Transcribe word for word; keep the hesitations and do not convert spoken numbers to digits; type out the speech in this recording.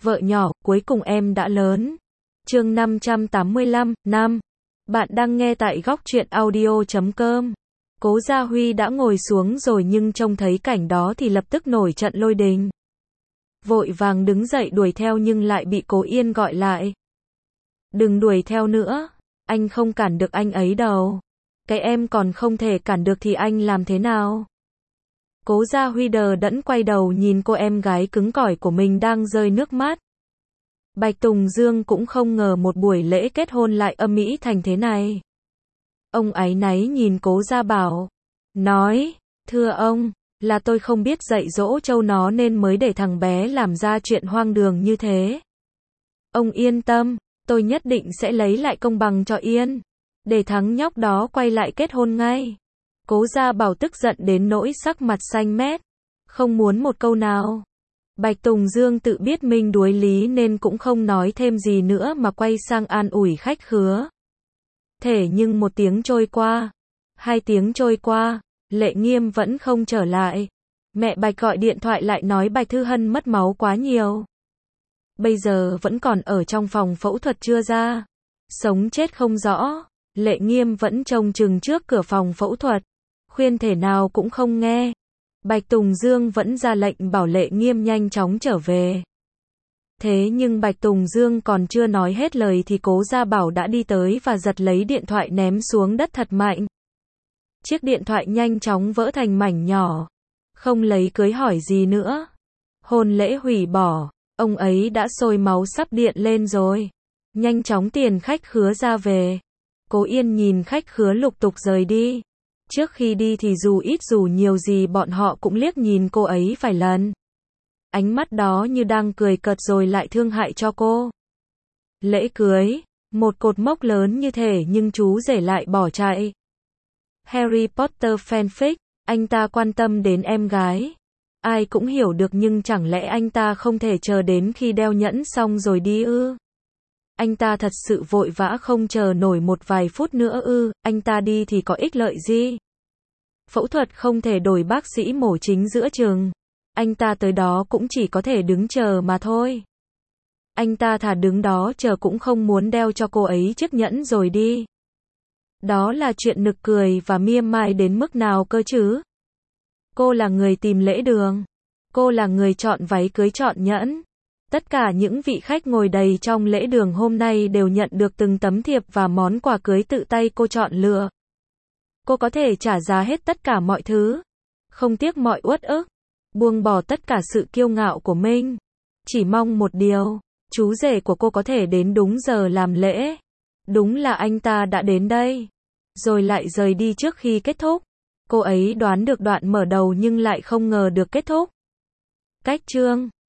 Vợ nhỏ, cuối cùng em đã lớn. Chương năm trăm tám mươi lăm, năm. Bạn đang nghe tại góc truyện audio chấm com. Cố Gia Huy đã ngồi xuống rồi nhưng trông thấy cảnh đó thì lập tức nổi trận lôi đình. Vội vàng đứng dậy đuổi theo nhưng lại bị Cố Yên gọi lại. Đừng đuổi theo nữa, anh không cản được anh ấy đâu. Cái em còn không thể cản được thì anh làm thế nào? Cố Gia Huy đờ đẫn quay đầu nhìn cô em gái cứng cỏi của mình đang rơi nước mắt. Bạch Tùng Dương cũng không ngờ một buổi lễ kết hôn lại âm ĩ thành thế này. Ông áy náy nhìn Cố Gia Bảo, nói, thưa ông, là tôi không biết dạy dỗ trâu nó nên mới để thằng bé làm ra chuyện hoang đường như thế. Ông yên tâm, tôi nhất định sẽ lấy lại công bằng cho Yên, để thằng nhóc đó quay lại kết hôn ngay. Cố Gia Bảo tức giận đến nỗi sắc mặt xanh mét, không muốn một câu nào. Bạch Tùng Dương tự biết mình đuối lý nên cũng không nói thêm gì nữa mà quay sang an ủi khách khứa. Thế nhưng một tiếng trôi qua, hai tiếng trôi qua, Lệ Nghiêm vẫn không trở lại. Mẹ Bạch gọi điện thoại lại nói Bạch Thư Hân mất máu quá nhiều. Bây giờ vẫn còn ở trong phòng phẫu thuật chưa ra. Sống chết không rõ. Lệ Nghiêm vẫn trông chừng trước cửa phòng phẫu thuật. Khuyên thể nào cũng không nghe. Bạch Tùng Dương vẫn ra lệnh bảo Lệ Nghiêm nhanh chóng trở về. Thế nhưng Bạch Tùng Dương còn chưa nói hết lời thì Cố Gia Bảo đã đi tới và giật lấy điện thoại ném xuống đất thật mạnh. Chiếc điện thoại nhanh chóng vỡ thành mảnh nhỏ. Không lấy cưới hỏi gì nữa. Hôn lễ hủy bỏ. Ông ấy đã sôi máu sắp điện lên rồi. Nhanh chóng tiền khách khứa ra về. Cố Yên nhìn khách khứa lục tục rời đi. Trước khi đi thì dù ít dù nhiều gì bọn họ cũng liếc nhìn cô ấy vài lần. Ánh mắt đó như đang cười cợt rồi lại thương hại cho cô. Lễ cưới, một cột mốc lớn như thể nhưng chú rể lại bỏ chạy. Harry Potter fanfic, anh ta quan tâm đến em gái. Ai cũng hiểu được nhưng chẳng lẽ anh ta không thể chờ đến khi đeo nhẫn xong rồi đi ư? Anh ta thật sự vội vã không chờ nổi một vài phút nữa ư? Anh ta đi thì có ích lợi gì? Phẫu thuật không thể đổi bác sĩ mổ chính giữa chừng. Anh ta tới đó cũng chỉ có thể đứng chờ mà thôi. Anh ta thà đứng đó chờ cũng không muốn đeo cho cô ấy chiếc nhẫn rồi đi. Đó là chuyện nực cười và mỉa mai đến mức nào cơ chứ? Cô là người tìm lễ đường. Cô là người chọn váy cưới chọn nhẫn. Tất cả những vị khách ngồi đầy trong lễ đường hôm nay đều nhận được từng tấm thiệp và món quà cưới tự tay cô chọn lựa. Cô có thể trả giá hết tất cả mọi thứ. Không tiếc mọi uất ức. Buông bỏ tất cả sự kiêu ngạo của mình. Chỉ mong một điều, chú rể của cô có thể đến đúng giờ làm lễ. Đúng là anh ta đã đến đây. Rồi lại rời đi trước khi kết thúc. Cô ấy đoán được đoạn mở đầu nhưng lại không ngờ được kết thúc. Cách chương